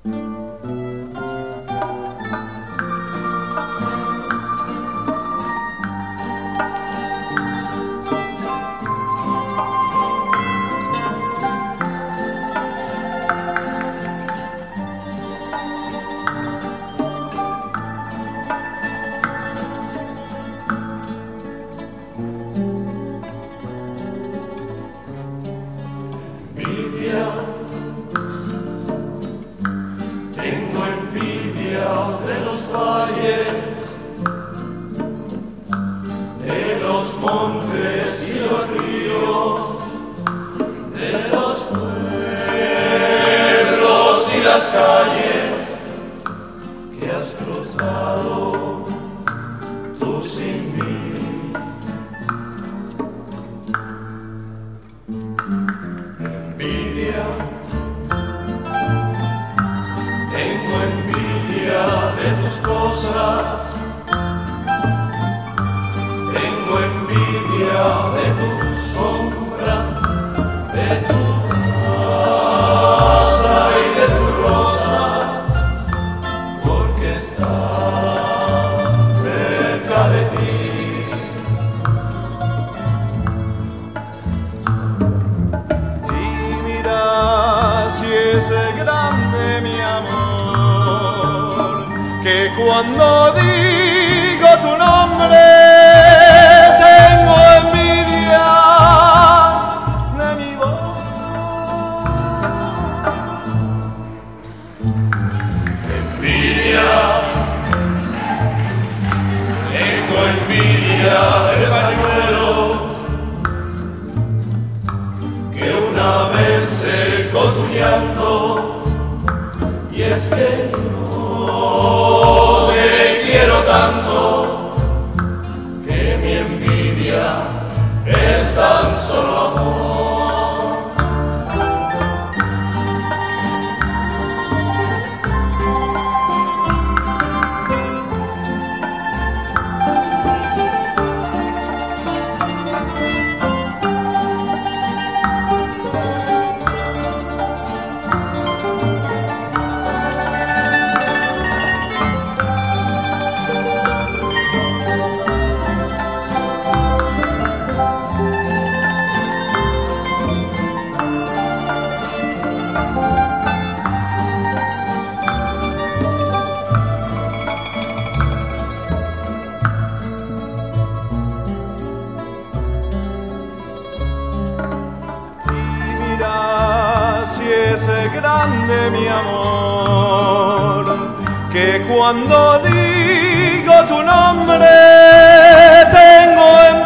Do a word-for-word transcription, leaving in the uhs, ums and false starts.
Tengo envidia de los valles, de los montes y los ríos, de los pueblos y las calles que has cruzado tú sin mí. Envidia, tengo envidia de tus cosas, tengo envidia de tu sombra, de tu casa y de tu rosa, porque está cerca de ti. Y mira si es grande mi amor, que cuando digo tu nombre tengo envidia de mi voz. Envidia, tengo envidia del pañuelo que una vez secó tu llanto, y es que yo te quiero tanto que mi envidia es tan solo amor. Si es grande mi amor, que cuando digo tu nombre tengo en